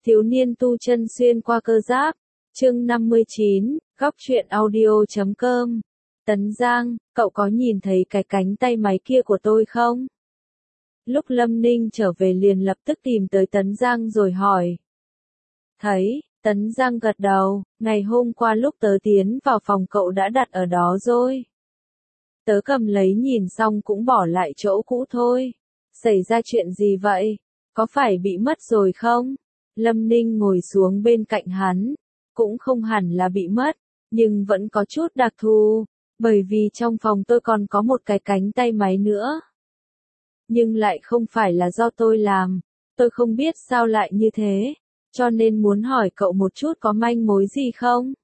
Thiếu niên tu chân xuyên qua cơ giáp, chương 59, góc truyện audio.com. Tấn Giang, cậu có nhìn thấy cái cánh tay máy kia của tôi không? Lúc Lâm Ninh trở về liền lập tức tìm tới Tấn Giang rồi hỏi. Thấy, Tấn Giang gật đầu, ngày hôm qua lúc tớ tiến vào phòng cậu đã đặt ở đó rồi. Tớ cầm lấy nhìn xong cũng bỏ lại chỗ cũ thôi. Xảy ra chuyện gì vậy? Có phải bị mất rồi không? Lâm Ninh ngồi xuống bên cạnh hắn. Cũng không hẳn là bị mất, nhưng vẫn có chút đặc thù, bởi vì trong phòng tôi còn có một cái cánh tay máy nữa. Nhưng lại không phải là do tôi làm, tôi không biết sao lại như thế, cho nên muốn hỏi cậu một chút có manh mối gì không?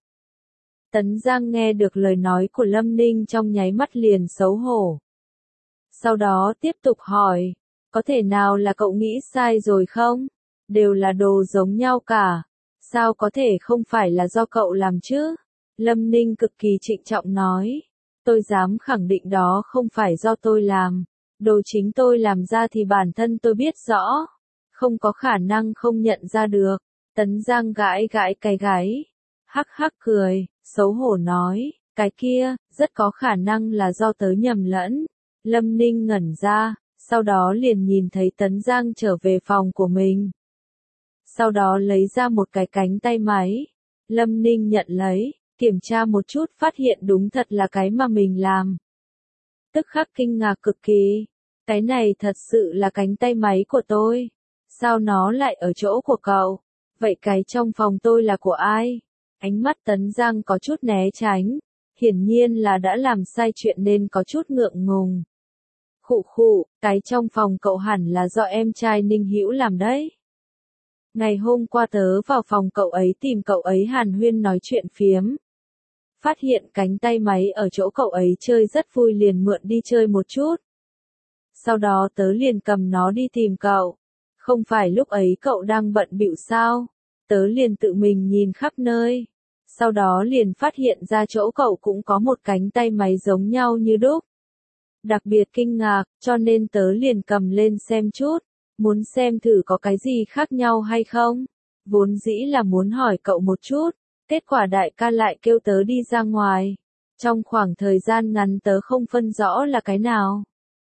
Tấn Giang nghe được lời nói của Lâm Ninh trong nháy mắt liền xấu hổ. Sau đó tiếp tục hỏi, có thể nào là cậu nghĩ sai rồi không? Đều là đồ giống nhau cả. Sao có thể không phải là do cậu làm chứ? Lâm Ninh cực kỳ trịnh trọng nói. Tôi dám khẳng định đó không phải do tôi làm. Đồ chính tôi làm ra thì bản thân tôi biết rõ. Không có khả năng không nhận ra được. Tấn Giang gãi gãi cái gáy. Hắc hắc cười, xấu hổ nói. Cái kia, rất có khả năng là do tớ nhầm lẫn. Lâm Ninh ngẩn ra, sau đó liền nhìn thấy Tấn Giang trở về phòng của mình. Sau đó lấy ra một cái cánh tay máy. Lâm Ninh nhận lấy, kiểm tra một chút phát hiện đúng thật là cái mà mình làm. Tức khắc kinh ngạc cực kỳ. Cái này thật sự là cánh tay máy của tôi. Sao nó lại ở chỗ của cậu? Vậy cái trong phòng tôi là của ai? Ánh mắt Tấn Giang có chút né tránh. Hiển nhiên là đã làm sai chuyện nên có chút ngượng ngùng. Khụ khụ, cái trong phòng cậu hẳn là do em trai Ninh Hữu làm đấy. Ngày hôm qua tớ vào phòng cậu ấy tìm cậu ấy hàn huyên nói chuyện phiếm. Phát hiện cánh tay máy ở chỗ cậu ấy chơi rất vui liền mượn đi chơi một chút. Sau đó tớ liền cầm nó đi tìm cậu. Không phải lúc ấy cậu đang bận bịu sao? Tớ liền tự mình nhìn khắp nơi. Sau đó liền phát hiện ra chỗ cậu cũng có một cánh tay máy giống nhau như đúc. Đặc biệt kinh ngạc, cho nên tớ liền cầm lên xem chút. Muốn xem thử có cái gì khác nhau hay không? Vốn dĩ là muốn hỏi cậu một chút, kết quả đại ca lại kêu tớ đi ra ngoài. Trong khoảng thời gian ngắn tớ không phân rõ là cái nào.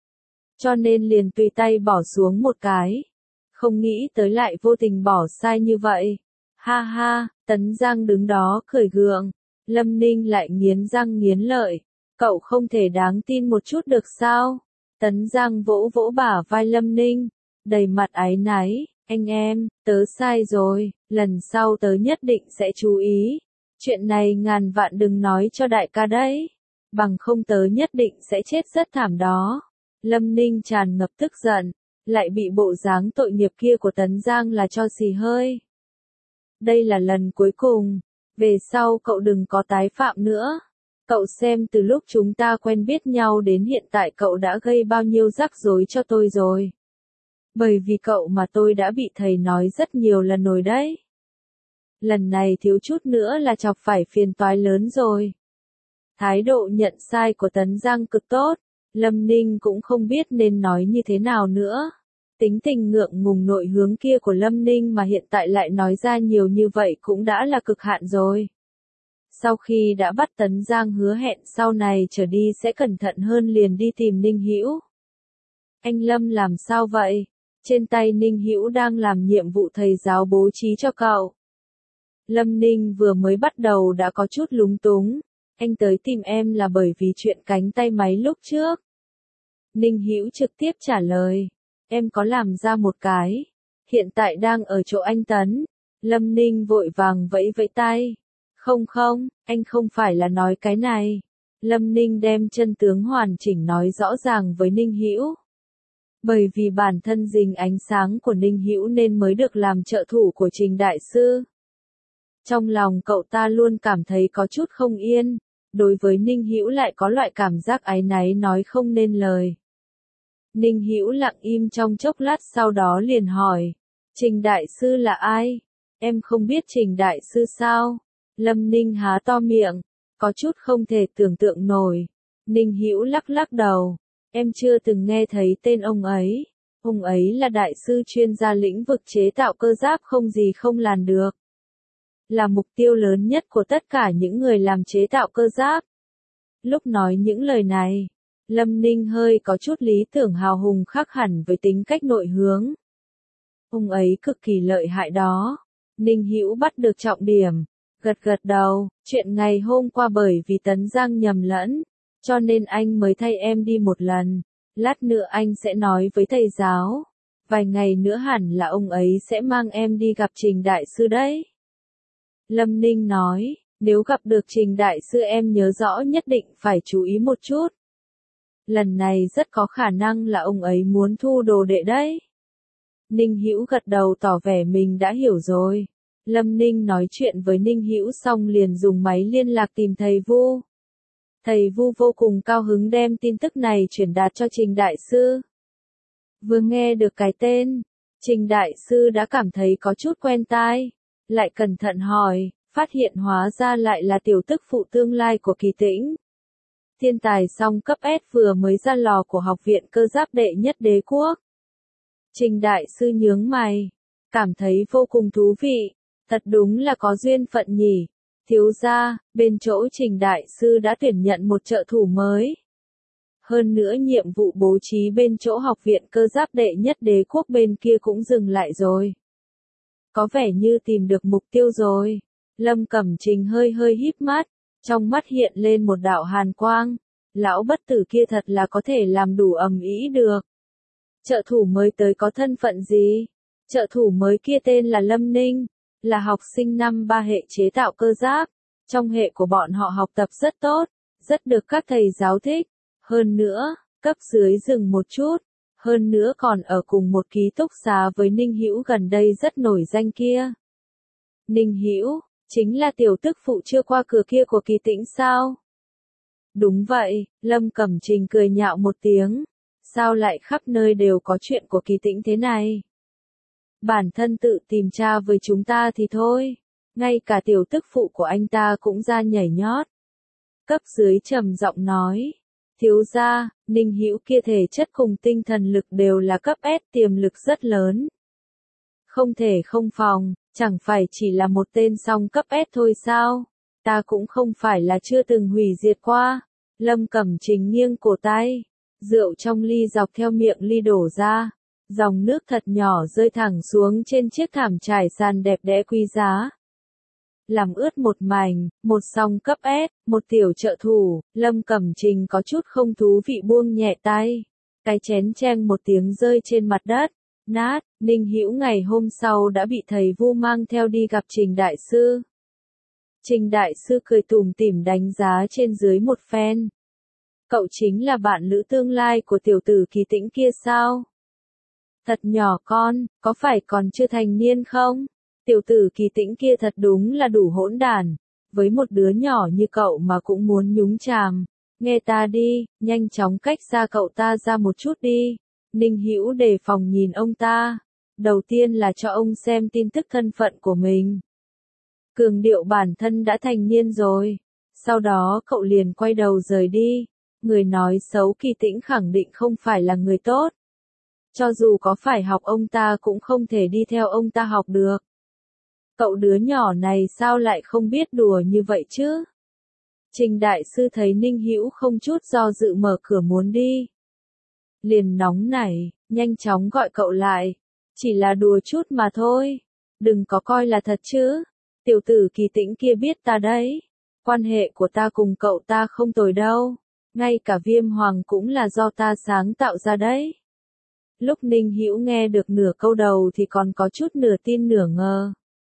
Cho nên liền tùy tay bỏ xuống một cái. Không nghĩ tới lại vô tình bỏ sai như vậy. Ha ha, Tấn Giang đứng đó cười gượng. Lâm Ninh lại nghiến răng nghiến lợi. Cậu không thể đáng tin một chút được sao? Tấn Giang vỗ vỗ bả vai Lâm Ninh. Đầy mặt áy náy, anh em, tớ sai rồi, lần sau tớ nhất định sẽ chú ý. Chuyện này ngàn vạn đừng nói cho đại ca đấy, bằng không tớ nhất định sẽ chết rất thảm đó. Lâm Ninh tràn ngập tức giận, lại bị bộ dáng tội nghiệp kia của Tấn Giang là cho xì hơi. Đây là lần cuối cùng, về sau cậu đừng có tái phạm nữa. Cậu xem từ lúc chúng ta quen biết nhau đến hiện tại cậu đã gây bao nhiêu rắc rối cho tôi rồi. Bởi vì cậu mà tôi đã bị thầy nói rất nhiều lần rồi đấy. Lần này thiếu chút nữa là chọc phải phiền toái lớn rồi. Thái độ nhận sai của Tấn Giang cực tốt, Lâm Ninh cũng không biết nên nói như thế nào nữa. Tính tình ngượng ngùng nội hướng kia của Lâm Ninh mà hiện tại lại nói ra nhiều như vậy cũng đã là cực hạn rồi. Sau khi đã bắt Tấn Giang hứa hẹn sau này trở đi sẽ cẩn thận hơn liền đi tìm Ninh Hữu. Anh Lâm làm sao vậy? Trên tay Ninh Hữu đang làm nhiệm vụ thầy giáo bố trí cho cậu. Lâm Ninh vừa mới bắt đầu đã có chút lúng túng. Anh tới tìm em là bởi vì chuyện cánh tay máy lúc trước. Ninh Hữu trực tiếp trả lời. Em có làm ra một cái. Hiện tại đang ở chỗ anh Tấn. Lâm Ninh vội vàng vẫy vẫy tay. Không không, anh không phải là nói cái này. Lâm Ninh đem chân tướng hoàn chỉnh nói rõ ràng với Ninh Hữu. Bởi vì bản thân dính ánh sáng của Ninh Hữu nên mới được làm trợ thủ của Trình Đại Sư. Trong lòng cậu ta luôn cảm thấy có chút không yên, đối với Ninh Hữu lại có loại cảm giác áy náy nói không nên lời. Ninh Hữu lặng im trong chốc lát sau đó liền hỏi, Trình Đại Sư là ai? Em không biết Trình Đại Sư sao? Lâm Ninh há to miệng, có chút không thể tưởng tượng nổi. Ninh Hữu lắc lắc đầu. Em chưa từng nghe thấy tên ông ấy. Ông ấy là đại sư chuyên gia lĩnh vực chế tạo cơ giáp không gì không làm được. Là mục tiêu lớn nhất của tất cả những người làm chế tạo cơ giáp. Lúc nói những lời này, Lâm Ninh hơi có chút lý tưởng hào hùng khác hẳn với tính cách nội hướng. Ông ấy cực kỳ lợi hại đó. Ninh Hữu bắt được trọng điểm, gật gật đầu, chuyện ngày hôm qua bởi vì Tấn Giang nhầm lẫn, cho nên anh mới thay em đi một lần, lát nữa anh sẽ nói với thầy giáo, vài ngày nữa hẳn là ông ấy sẽ mang em đi gặp Trình Đại Sư đấy. Lâm Ninh nói, nếu gặp được Trình Đại Sư em nhớ rõ nhất định phải chú ý một chút. Lần này rất có khả năng là ông ấy muốn thu đồ đệ đấy. Ninh Hữu gật đầu tỏ vẻ mình đã hiểu rồi. Lâm Ninh nói chuyện với Ninh Hữu xong liền dùng máy liên lạc tìm thầy Vu. Thầy Vu vô cùng cao hứng đem tin tức này truyền đạt cho Trình Đại Sư. Vừa nghe được cái tên, Trình Đại Sư đã cảm thấy có chút quen tai, lại cẩn thận hỏi, phát hiện hóa ra lại là tiểu tức phụ tương lai của Kỳ Tĩnh. Thiên tài song cấp S vừa mới ra lò của Học viện Cơ giáp đệ nhất đế quốc. Trình Đại Sư nhướng mày, cảm thấy vô cùng thú vị, thật đúng là có duyên phận nhỉ. Thiếu gia, bên chỗ Trình Đại Sư đã tuyển nhận một trợ thủ mới. Hơn nữa nhiệm vụ bố trí bên chỗ Học viện Cơ giáp đệ nhất đế quốc bên kia cũng dừng lại rồi. Có vẻ như tìm được mục tiêu rồi. Lâm Cẩm Trình hơi hơi híp mắt, trong mắt hiện lên một đạo hàn quang. Lão bất tử kia thật là có thể làm đủ ầm ĩ được. Trợ thủ mới tới có thân phận gì? Trợ thủ mới kia tên là Lâm Ninh, là học sinh năm 3 hệ chế tạo cơ giáp. Trong hệ của bọn họ học tập rất tốt, rất được các thầy giáo thích. Hơn nữa, cấp dưới dừng một chút. Hơn nữa còn ở cùng một ký túc xá với Ninh Hữu gần đây rất nổi danh kia. Ninh Hữu, chính là tiểu tức phụ chưa qua cửa kia của Kỳ Tĩnh sao? Đúng vậy, Lâm Cẩm Trình cười nhạo một tiếng. Sao lại khắp nơi đều có chuyện của Kỳ Tĩnh thế này? Bản thân tự tìm tra với chúng ta thì thôi. Ngay cả tiểu tức phụ của anh ta cũng ra nhảy nhót. Cấp dưới trầm giọng nói. Thiếu gia, Ninh Hữu kia thể chất cùng tinh thần lực đều là cấp S tiềm lực rất lớn. Không thể không phòng, chẳng phải chỉ là một tên song cấp S thôi sao? Ta cũng không phải là chưa từng hủy diệt qua. Lâm Cẩm Trình nghiêng cổ tay. Rượu trong ly dọc theo miệng ly đổ ra. Dòng nước thật nhỏ rơi thẳng xuống trên chiếc thảm trải sàn đẹp đẽ quý giá. Làm ướt một mảnh, một song cấp S, một tiểu trợ thủ, Lâm Cẩm Trình có chút không thú vị buông nhẹ tay. Cái chén cheng một tiếng rơi trên mặt đất, nát. Ninh Hữu ngày hôm sau đã bị thầy Vu mang theo đi gặp Trình Đại Sư. Trình Đại Sư cười tủm tỉm đánh giá trên dưới một phen. Cậu chính là bạn lữ tương lai của tiểu tử Kỳ Tĩnh kia sao? Thật nhỏ con, có phải còn chưa thành niên không? Tiểu tử Kỳ Tĩnh kia thật đúng là đủ hỗn đản, với một đứa nhỏ như cậu mà cũng muốn nhúng chàm. Nghe ta đi, nhanh chóng cách xa cậu ta ra một chút đi. Ninh Hữu đề phòng nhìn ông ta. Đầu tiên là cho ông xem tin tức thân phận của mình. Cường điệu bản thân đã thành niên rồi. Sau đó cậu liền quay đầu rời đi. Người nói xấu Kỳ Tĩnh khẳng định không phải là người tốt. Cho dù có phải học ông ta cũng không thể đi theo ông ta học được. Cậu đứa nhỏ này sao lại không biết đùa như vậy chứ? Trình Đại Sư thấy Ninh Hữu không chút do dự mở cửa muốn đi. Liền nóng nảy, nhanh chóng gọi cậu lại. Chỉ là đùa chút mà thôi. Đừng có coi là thật chứ. Tiểu tử Kỳ Tĩnh kia biết ta đấy. Quan hệ của ta cùng cậu ta không tồi đâu. Ngay cả Viêm Hoàng cũng là do ta sáng tạo ra đấy. Lúc Ninh Hữu nghe được nửa câu đầu thì còn có chút nửa tin nửa ngờ.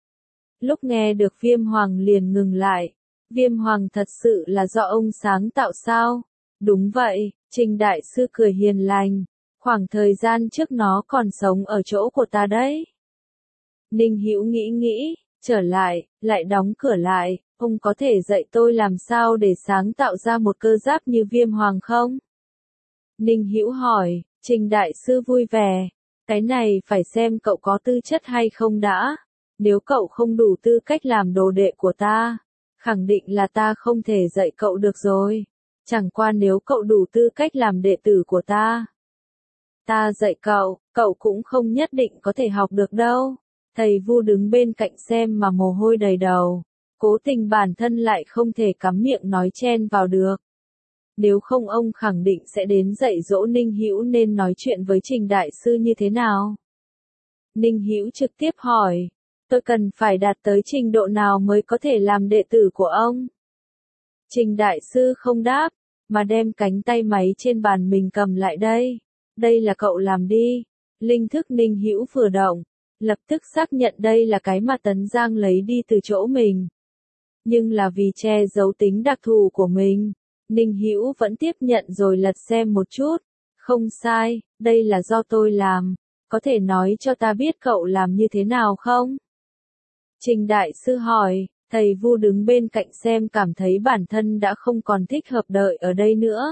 Lúc nghe được Viêm Hoàng liền ngừng lại. Viêm Hoàng thật sự là do ông sáng tạo sao? Đúng vậy, Trình Đại Sư cười hiền lành. Khoảng thời gian trước nó còn sống ở chỗ của ta đấy. Ninh Hữu nghĩ, trở lại, lại đóng cửa lại. Ông có thể dạy tôi làm sao để sáng tạo ra một cơ giáp như Viêm Hoàng không? Ninh Hữu hỏi. Trình Đại Sư vui vẻ. Cái này phải xem cậu có tư chất hay không đã. Nếu cậu không đủ tư cách làm đồ đệ của ta, khẳng định là ta không thể dạy cậu được rồi. Chẳng qua nếu cậu đủ tư cách làm đệ tử của ta dạy cậu, Cậu cũng không nhất định có thể học được đâu. Thầy Vu đứng bên cạnh xem mà mồ hôi đầy đầu. Cố tình bản thân lại không thể cắm miệng nói chen vào được. Nếu không ông khẳng định sẽ đến dạy dỗ Ninh Hữu nên nói chuyện với Trình Đại Sư như thế nào. Ninh Hữu trực tiếp hỏi, tôi cần phải đạt tới trình độ nào mới có thể làm đệ tử của ông? Trình Đại Sư không đáp, mà đem cánh tay máy trên bàn mình cầm lại đây. Đây là cậu làm đi. Linh thức Ninh Hữu vừa động, lập tức xác nhận đây là cái mà Tấn Giang lấy đi từ chỗ mình. Nhưng là vì che giấu tính đặc thù của mình, Ninh Hữu vẫn tiếp nhận rồi lật xem một chút. Không sai, đây là do tôi làm. Có thể nói cho ta biết cậu làm như thế nào không? Trình Đại Sư hỏi, thầy Vu đứng bên cạnh xem cảm thấy bản thân đã không còn thích hợp đợi ở đây nữa.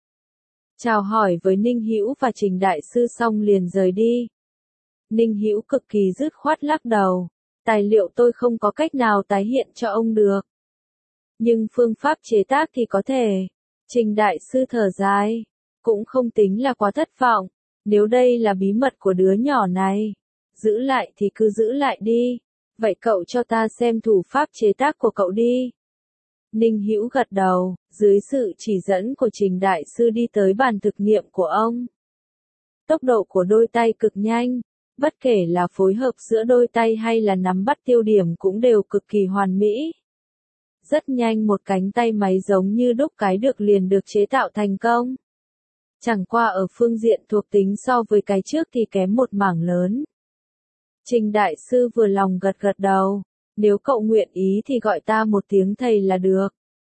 Chào hỏi với Ninh Hữu và Trình Đại Sư xong liền rời đi. Ninh Hữu cực kỳ dứt khoát lắc đầu. Tài liệu tôi không có cách nào tái hiện cho ông được. Nhưng phương pháp chế tác thì có thể. Trình Đại Sư thở dài. Cũng không tính là quá thất vọng. Nếu đây là bí mật của đứa nhỏ này, giữ lại thì cứ giữ lại đi. Vậy cậu cho ta xem thủ pháp chế tác của cậu đi. Ninh Hữu gật đầu, dưới sự chỉ dẫn của Trình Đại Sư đi tới bàn thực nghiệm của ông. Tốc độ của đôi tay cực nhanh, bất kể là phối hợp giữa đôi tay hay là nắm bắt tiêu điểm cũng đều cực kỳ hoàn mỹ. Rất nhanh một cánh tay máy giống như đúc cái được liền được chế tạo thành công. Chẳng qua ở phương diện thuộc tính so với cái trước thì kém một mảng lớn. Trình Đại Sư vừa lòng gật gật đầu, nếu cậu nguyện ý thì gọi ta một tiếng thầy là được.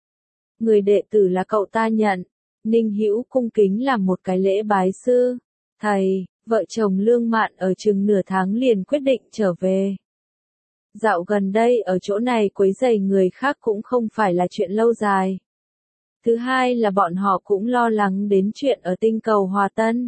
Người đệ tử là cậu ta nhận. Ninh Hữu cung kính làm một cái lễ bái sư. Thầy, vợ chồng Lương Mạn ở chừng nửa tháng liền quyết định trở về. Dạo gần đây ở chỗ này quấy rầy người khác cũng không phải là chuyện lâu dài. Thứ hai là bọn họ cũng lo lắng đến chuyện ở tinh cầu Hòa Tân.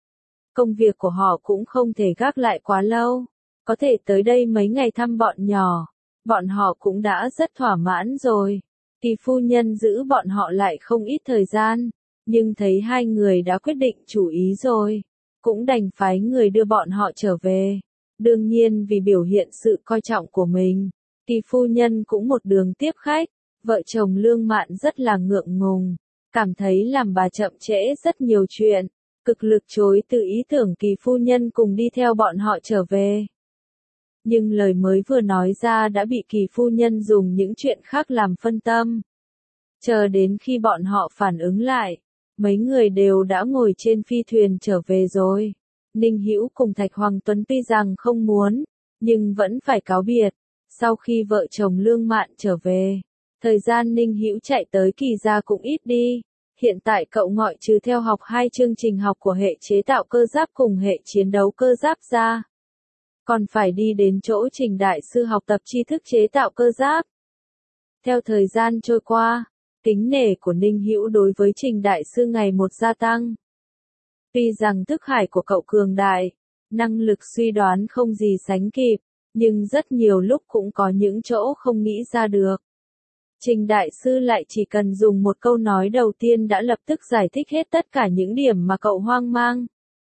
Công việc của họ cũng không thể gác lại quá lâu. Có thể tới đây mấy ngày thăm bọn nhỏ. Bọn họ cũng đã rất thỏa mãn rồi. Kỳ phu nhân giữ bọn họ lại không ít thời gian. Nhưng thấy hai người đã quyết định chủ ý rồi. Cũng đành phái người đưa bọn họ trở về. Đương nhiên vì biểu hiện sự coi trọng của mình. Kỳ phu nhân cũng một đường tiếp khách. Vợ chồng Lương Mạn rất là ngượng ngùng. Cảm thấy làm bà chậm trễ rất nhiều chuyện. Cực lực chối từ ý tưởng Kỳ phu nhân cùng đi theo bọn họ trở về. Nhưng lời mới vừa nói ra đã bị Kỳ phu nhân dùng những chuyện khác làm phân tâm. Chờ đến khi bọn họ phản ứng lại, mấy người đều đã ngồi trên phi thuyền trở về rồi. Ninh Hữu cùng Thạch Hoàng Tuấn tuy rằng không muốn, nhưng vẫn phải cáo biệt. Sau khi vợ chồng Lương Mạn trở về, thời gian Ninh Hữu chạy tới Kỳ gia cũng ít đi. Hiện tại cậu ngoại trừ theo học hai chương trình học của hệ chế tạo cơ giáp cùng hệ chiến đấu cơ giáp ra, còn phải đi đến chỗ Trình Đại Sư học tập tri thức chế tạo cơ giáp. Theo thời gian trôi qua, kính nể của Ninh Hữu đối với Trình Đại Sư ngày một gia tăng. Tuy rằng thức hải của cậu cường đại, năng lực suy đoán không gì sánh kịp, nhưng rất nhiều lúc cũng có những chỗ không nghĩ ra được. Trình Đại Sư lại chỉ cần dùng một câu nói đầu tiên đã lập tức giải thích hết tất cả những điểm mà cậu hoang mang.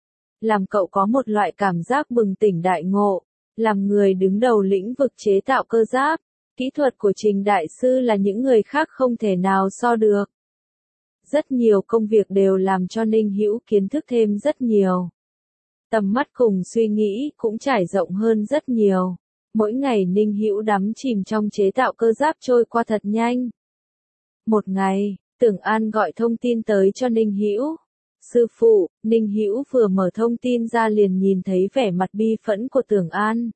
Làm cậu có một loại cảm giác bừng tỉnh đại ngộ, làm người đứng đầu lĩnh vực chế tạo cơ giáp. Kỹ thuật của Trình Đại Sư là những người khác không thể nào so được. Rất nhiều công việc đều làm cho Ninh Hữu kiến thức thêm rất nhiều. Tầm mắt cùng suy nghĩ cũng trải rộng hơn rất nhiều. Mỗi ngày Ninh Hữu đắm chìm trong chế tạo cơ giáp trôi qua thật nhanh. Một ngày, Tưởng An gọi thông tin tới cho Ninh Hữu. Sư phụ, Ninh Hữu vừa mở thông tin ra liền nhìn thấy vẻ mặt bi phẫn của Tưởng An.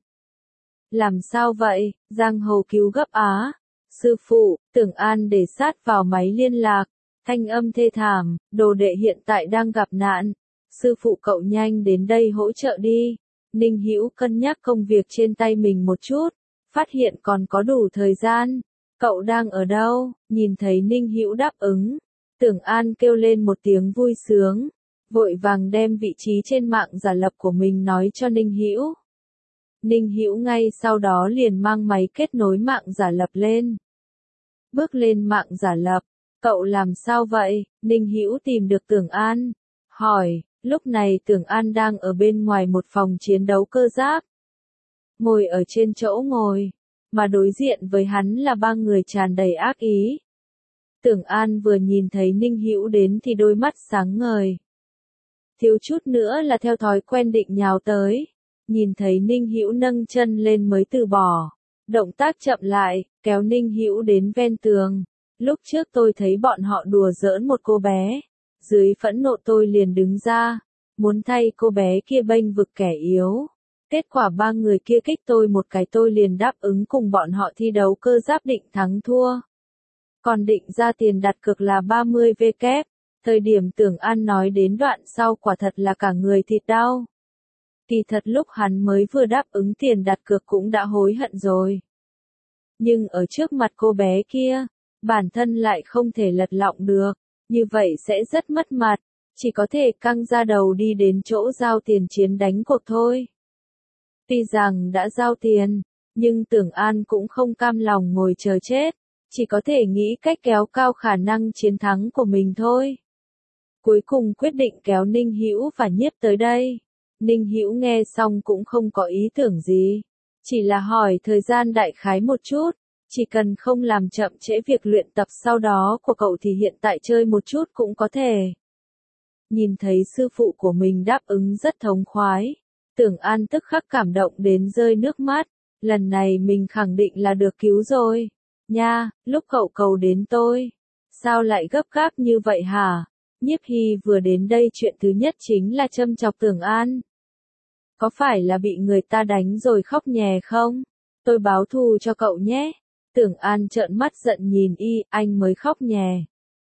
Làm sao vậy? Giang Hầu cứu gấp á. Sư phụ, Tưởng An để sát vào máy liên lạc. Thanh âm thê thảm, đồ đệ hiện tại đang gặp nạn. Sư phụ cậu nhanh đến đây hỗ trợ đi. Ninh Hữu cân nhắc công việc trên tay mình một chút. Phát hiện còn có đủ thời gian. Cậu đang ở đâu? Nhìn thấy Ninh Hữu đáp ứng. Tưởng An kêu lên một tiếng vui sướng. Vội vàng đem vị trí trên mạng giả lập của mình nói cho Ninh Hữu. Ninh Hữu ngay sau đó liền mang máy kết nối mạng giả lập lên. Bước lên mạng giả lập. Cậu làm sao vậy? Ninh Hữu tìm được Tưởng An. Hỏi, Lúc này Tưởng An đang ở bên ngoài một phòng chiến đấu cơ giáp. Ngồi ở trên chỗ ngồi, mà đối diện với hắn là ba người tràn đầy ác ý. Tưởng An vừa nhìn thấy Ninh Hữu đến thì đôi mắt sáng ngời. Thiếu chút nữa là theo thói quen định nhào tới. Nhìn thấy Ninh Hữu nâng chân lên mới từ bỏ. Động tác chậm lại, kéo Ninh Hữu đến ven tường. Lúc trước tôi thấy bọn họ đùa giỡn một cô bé. Dưới phẫn nộ tôi liền đứng ra. Muốn thay cô bé kia bênh vực kẻ yếu. Kết quả ba người kia kích tôi một cái tôi liền đáp ứng cùng bọn họ thi đấu cơ giáp định thắng thua. Còn định ra tiền đặt cược là 30W. Thời điểm Tưởng An nói đến đoạn sau quả thật là cả người thịt đau. Kỳ thật lúc hắn mới vừa đáp ứng tiền đặt cược cũng đã hối hận rồi. Nhưng ở trước mặt cô bé kia, bản thân lại không thể lật lọng được, như vậy sẽ rất mất mặt, chỉ có thể căng ra đầu đi đến chỗ giao tiền chiến đánh cuộc thôi. Tuy rằng đã giao tiền, nhưng Tưởng An cũng không cam lòng ngồi chờ chết, chỉ có thể nghĩ cách kéo cao khả năng chiến thắng của mình thôi. Cuối cùng quyết định kéo Ninh Hữu và Nhiếp tới đây. Ninh Hữu nghe xong cũng không có ý tưởng gì, chỉ là hỏi thời gian đại khái một chút, chỉ cần không làm chậm trễ việc luyện tập sau đó của cậu thì hiện tại chơi một chút cũng có thể. Nhìn thấy sư phụ của mình đáp ứng rất thống khoái, Tưởng An tức khắc cảm động đến rơi nước mắt, lần này mình khẳng định là được cứu rồi. Nha, lúc cậu cầu đến tôi, sao lại gấp gáp như vậy hả? Nhiếp Hy vừa đến đây chuyện thứ nhất chính là châm chọc Tưởng An. Có phải là bị người ta đánh rồi khóc nhè không? Tôi báo thù cho cậu nhé. Tưởng An trợn mắt giận nhìn y, anh mới khóc nhè.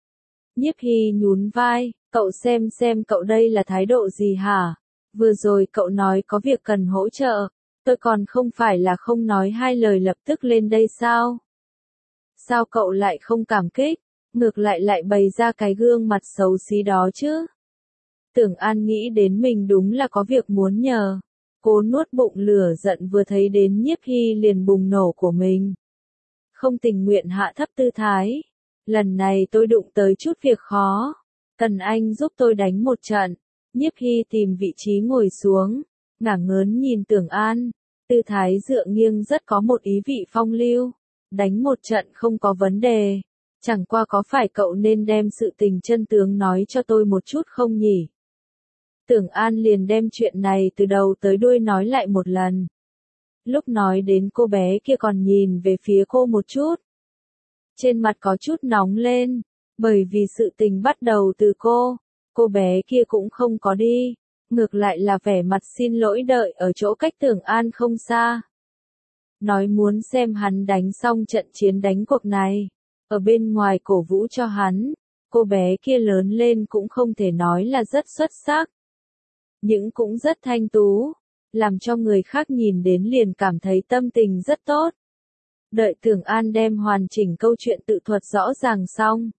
Nhiếp Hy nhún vai, cậu xem cậu đây là thái độ gì hả? Vừa rồi cậu nói có việc cần hỗ trợ, tôi còn không phải là không nói hai lời lập tức lên đây sao? Sao cậu lại không cảm kích, ngược lại bày ra cái gương mặt xấu xí đó chứ? Tưởng An nghĩ đến mình đúng là có việc muốn nhờ. Cố nuốt bụng lửa giận vừa thấy đến Nhiếp Hy liền bùng nổ của mình. Không tình nguyện hạ thấp tư thái. Lần này tôi đụng tới chút việc khó. Cần anh giúp tôi đánh một trận. Nhiếp Hy tìm vị trí ngồi xuống. Ngả ngớn nhìn Tưởng An. Tư thái dựa nghiêng rất có một ý vị phong lưu. Đánh một trận không có vấn đề. Chẳng qua có phải cậu nên đem sự tình chân tướng nói cho tôi một chút không nhỉ? Tưởng An liền đem chuyện này từ đầu tới đuôi nói lại một lần. Lúc nói đến cô bé kia còn nhìn về phía cô một chút. Trên mặt có chút nóng lên, bởi vì sự tình bắt đầu từ cô bé kia cũng không có đi, ngược lại là vẻ mặt xin lỗi đợi ở chỗ cách Tưởng An không xa. Nói muốn xem hắn đánh xong trận chiến đánh cuộc này, ở bên ngoài cổ vũ cho hắn, cô bé kia lớn lên cũng không thể nói là rất xuất sắc. Nhưng cũng rất thanh tú, làm cho người khác nhìn đến liền cảm thấy tâm tình rất tốt. Đợi Tưởng An đem hoàn chỉnh câu chuyện tự thuật rõ ràng xong.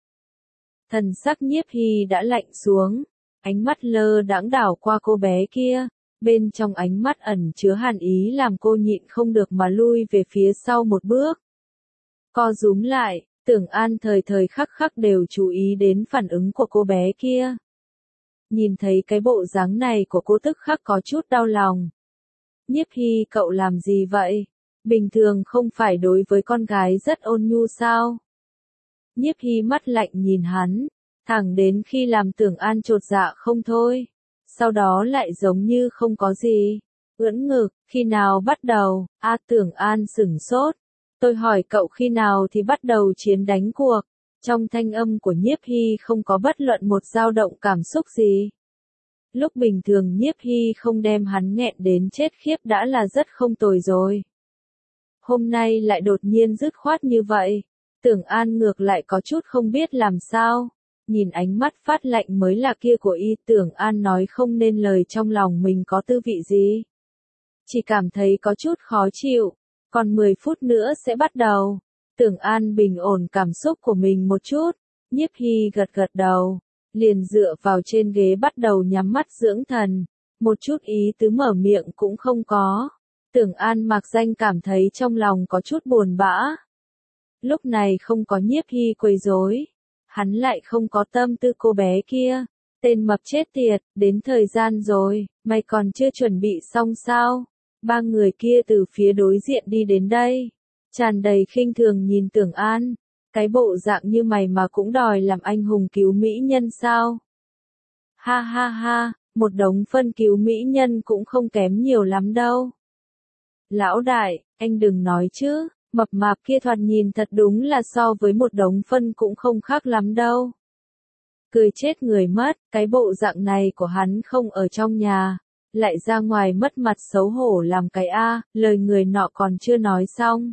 Thần sắc Nhiếp Hy đã lạnh xuống, ánh mắt lơ đãng đảo qua cô bé kia, bên trong ánh mắt ẩn chứa hàn ý làm cô nhịn không được mà lui về phía sau một bước. Co rúm lại, Tưởng An thời thời khắc khắc đều chú ý đến phản ứng của cô bé kia. Nhìn thấy cái bộ dáng này của cô tức khắc có chút đau lòng. Nhiếp Hy cậu làm gì vậy? Bình thường không phải đối với con gái rất ôn nhu sao? Nhiếp Hy mắt lạnh nhìn hắn, thẳng đến khi làm Tưởng An chột dạ không thôi. Sau đó lại giống như không có gì. Ưỡn ngực, khi nào bắt đầu? Tưởng An sửng sốt. Tôi hỏi cậu khi nào thì bắt đầu chiến đánh cuộc. Trong thanh âm của Nhiếp Hy không có bất luận một dao động cảm xúc gì. Lúc bình thường Nhiếp Hy không đem hắn nghẹn đến chết khiếp đã là rất không tồi rồi. Hôm nay lại đột nhiên dứt khoát như vậy. Tưởng An ngược lại có chút không biết làm sao. Nhìn ánh mắt phát lạnh mới là kia của y, Tưởng An nói không nên lời trong lòng mình có tư vị gì. Chỉ cảm thấy có chút khó chịu. Còn 10 phút nữa sẽ bắt đầu. Tưởng An bình ổn cảm xúc của mình một chút. Nhiếp Hy gật gật đầu. Liền dựa vào trên ghế bắt đầu nhắm mắt dưỡng thần. Một chút ý tứ mở miệng cũng không có. Tưởng An mặc danh cảm thấy trong lòng có chút buồn bã. Lúc này không có Nhiếp Hy quấy rối, hắn lại không có tâm tư cô bé kia. Tên mập chết tiệt, đến thời gian rồi, mày còn chưa chuẩn bị xong sao? Ba người kia từ phía đối diện đi đến đây, tràn đầy khinh thường nhìn Tưởng An, cái bộ dạng như mày mà cũng đòi làm anh hùng cứu mỹ nhân sao? Ha ha ha, một đống phân cứu mỹ nhân cũng không kém nhiều lắm đâu. Lão đại, anh đừng nói chứ, mập mạp kia thoạt nhìn thật đúng là so với một đống phân cũng không khác lắm đâu. Cười chết người mất, cái bộ dạng này của hắn không ở trong nhà, lại ra ngoài mất mặt xấu hổ làm cái A, lời người nọ còn chưa nói xong.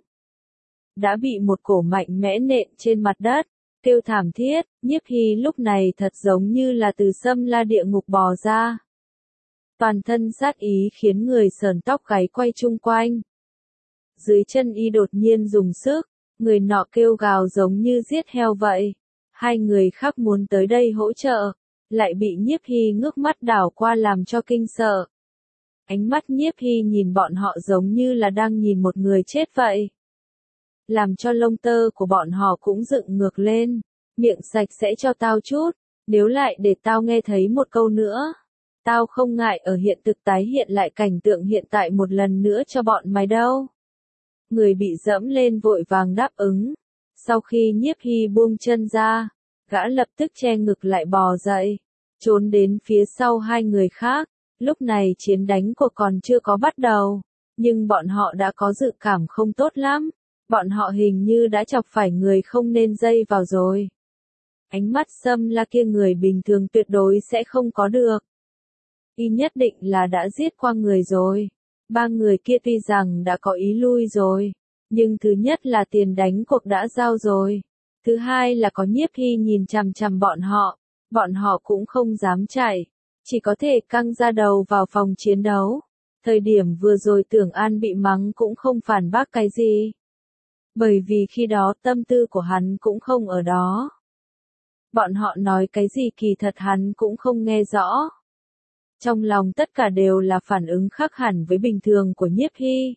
Đã bị một cổ mạnh mẽ nện trên mặt đất, kêu thảm thiết, Nhiếp Hy lúc này thật giống như là từ xâm la địa ngục bò ra. Toàn thân sát ý khiến người sờn tóc gáy quay chung quanh. Dưới chân y đột nhiên dùng sức, người nọ kêu gào giống như giết heo vậy. Hai người khác muốn tới đây hỗ trợ, lại bị Nhiếp Hy ngước mắt đảo qua làm cho kinh sợ. Ánh mắt Nhiếp Hy nhìn bọn họ giống như là đang nhìn một người chết vậy. Làm cho lông tơ của bọn họ cũng dựng ngược lên. Miệng sạch sẽ cho tao chút, nếu lại để tao nghe thấy một câu nữa. Tao không ngại ở hiện thực tái hiện lại cảnh tượng hiện tại một lần nữa cho bọn mày đâu. Người bị dẫm lên vội vàng đáp ứng. Sau khi Nhiếp Hy buông chân ra, gã lập tức che ngực lại bò dậy, trốn đến phía sau hai người khác. Lúc này chiến đánh cuộc còn chưa có bắt đầu, nhưng bọn họ đã có dự cảm không tốt lắm. Bọn họ hình như đã chọc phải người không nên dây vào rồi. Ánh mắt xâm la kia người bình thường tuyệt đối sẽ không có được. Y nhất định là đã giết qua người rồi. Ba người kia tuy rằng đã có ý lui rồi, nhưng thứ nhất là tiền đánh cuộc đã giao rồi. Thứ hai là có Nhiếp Hy nhìn chằm chằm bọn họ cũng không dám chạy, chỉ có thể căng ra đầu vào phòng chiến đấu. Thời điểm vừa rồi Tưởng An bị mắng cũng không phản bác cái gì. Bởi vì khi đó tâm tư của hắn cũng không ở đó. Bọn họ nói cái gì kỳ thật hắn cũng không nghe rõ. Trong lòng tất cả đều là phản ứng khác hẳn với bình thường của Nhiếp Hy.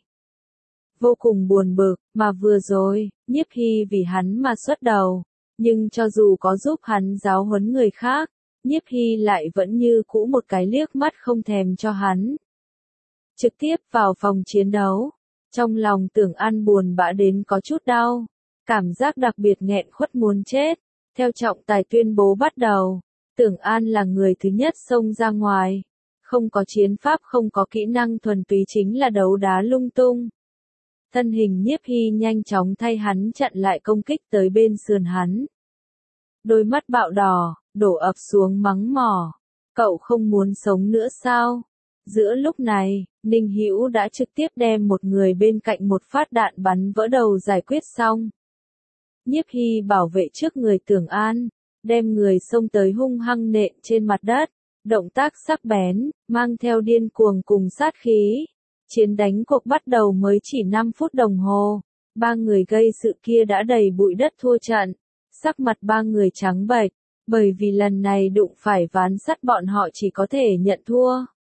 Vô cùng buồn bực, mà vừa rồi, Nhiếp Hy vì hắn mà xuất đầu. Nhưng cho dù có giúp hắn giáo huấn người khác, Nhiếp Hy lại vẫn như cũ một cái liếc mắt không thèm cho hắn. Trực tiếp vào phòng chiến đấu. Trong lòng Tưởng An buồn bã đến có chút đau. Cảm giác đặc biệt nghẹn khuất muốn chết. Theo trọng tài tuyên bố bắt đầu. Tưởng An là người thứ nhất xông ra ngoài. Không có chiến pháp, không có kỹ năng, thuần túy chính là đấu đá lung tung. Thân hình Nhiếp Hy nhanh chóng thay hắn chặn lại công kích tới bên sườn hắn. Đôi mắt bạo đỏ, đổ ập xuống mắng mỏ. Cậu không muốn sống nữa sao? Giữa lúc này, Ninh Hữu đã trực tiếp đem một người bên cạnh một phát đạn bắn vỡ đầu giải quyết xong. Nhiếp Hy bảo vệ trước người Tưởng An, đem người xông tới hung hăng nện trên mặt đất. Động tác sắc bén, mang theo điên cuồng cùng sát khí. Chiến đánh cuộc bắt đầu mới chỉ 5 phút đồng hồ. Ba người gây sự kia đã đầy bụi đất thua trận. Sắc mặt ba người trắng bệch, bởi vì lần này đụng phải ván sắt bọn họ chỉ có thể nhận thua.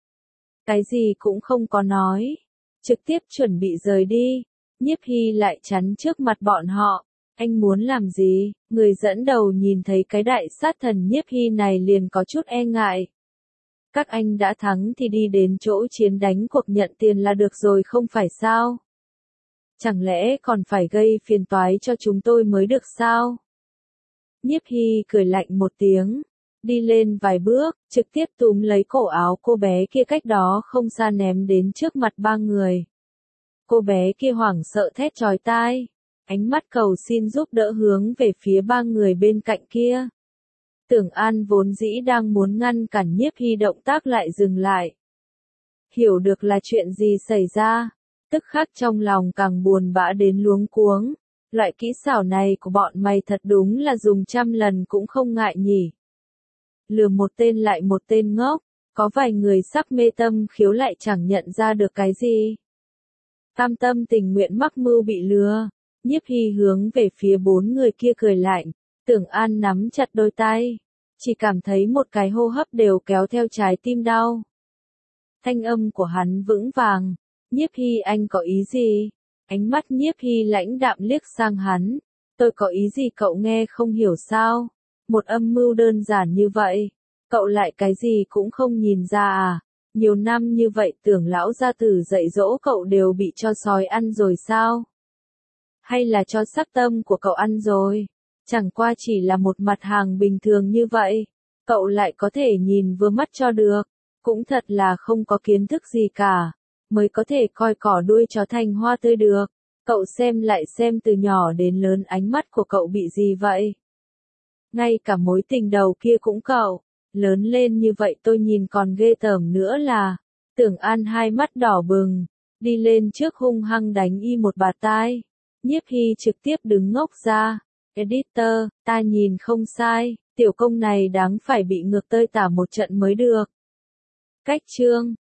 Cái gì cũng không có nói. Trực tiếp chuẩn bị rời đi. Nhiếp Hy lại chắn trước mặt bọn họ. Anh muốn làm gì? Người dẫn đầu nhìn thấy cái đại sát thần Nhiếp Hy này liền có chút e ngại. Các anh đã thắng thì đi đến chỗ chiến đánh cuộc nhận tiền là được rồi không phải sao? Chẳng lẽ còn phải gây phiền toái cho chúng tôi mới được sao? Nhiếp Hy cười lạnh một tiếng, đi lên vài bước, trực tiếp túm lấy cổ áo cô bé kia cách đó không xa ném đến trước mặt ba người. Cô bé kia hoảng sợ thét chói tai, ánh mắt cầu xin giúp đỡ hướng về phía ba người bên cạnh kia. Tưởng An vốn dĩ đang muốn ngăn cản Nhiếp Hy động tác lại dừng lại. Hiểu được là chuyện gì xảy ra, tức khắc trong lòng càng buồn bã đến luống cuống. Loại kỹ xảo này của bọn mày thật đúng là dùng 100 lần cũng không ngại nhỉ. Lừa một tên lại một tên ngốc, có vài người sắc mê tâm khiếu lại chẳng nhận ra được cái gì. Cam tâm tình nguyện mắc mưu bị lừa, Nhiếp Hy hướng về phía bốn người kia cười lạnh. Tưởng An nắm chặt đôi tay, chỉ cảm thấy một cái hô hấp đều kéo theo trái tim đau. Thanh âm của hắn vững vàng, Nhiếp Hy anh có ý gì? Ánh mắt Nhiếp Hy lãnh đạm liếc sang hắn, tôi có ý gì cậu nghe không hiểu sao? Một âm mưu đơn giản như vậy, Cậu lại cái gì cũng không nhìn ra à? Nhiều năm như vậy tưởng lão gia tử dạy dỗ cậu đều bị cho sói ăn rồi sao? Hay là cho sắc tâm của cậu ăn rồi? Chẳng qua chỉ là một mặt hàng bình thường như vậy. Cậu lại có thể nhìn vừa mắt cho được. Cũng thật là không có kiến thức gì cả. Mới có thể coi cỏ đuôi chó thành hoa tươi được. Cậu xem lại xem từ nhỏ đến lớn ánh mắt của cậu bị gì vậy? Ngay cả mối tình đầu kia cũng cậu. Lớn lên như vậy tôi nhìn còn ghê tởm nữa là. Tưởng An hai mắt đỏ bừng. Đi lên trước hung hăng đánh y một bạt tai. Nhiếp Hy trực tiếp đứng ngốc ra. Editor, ta nhìn không sai, tiểu công này đáng phải bị ngược tơi tả một trận mới được. Cách chương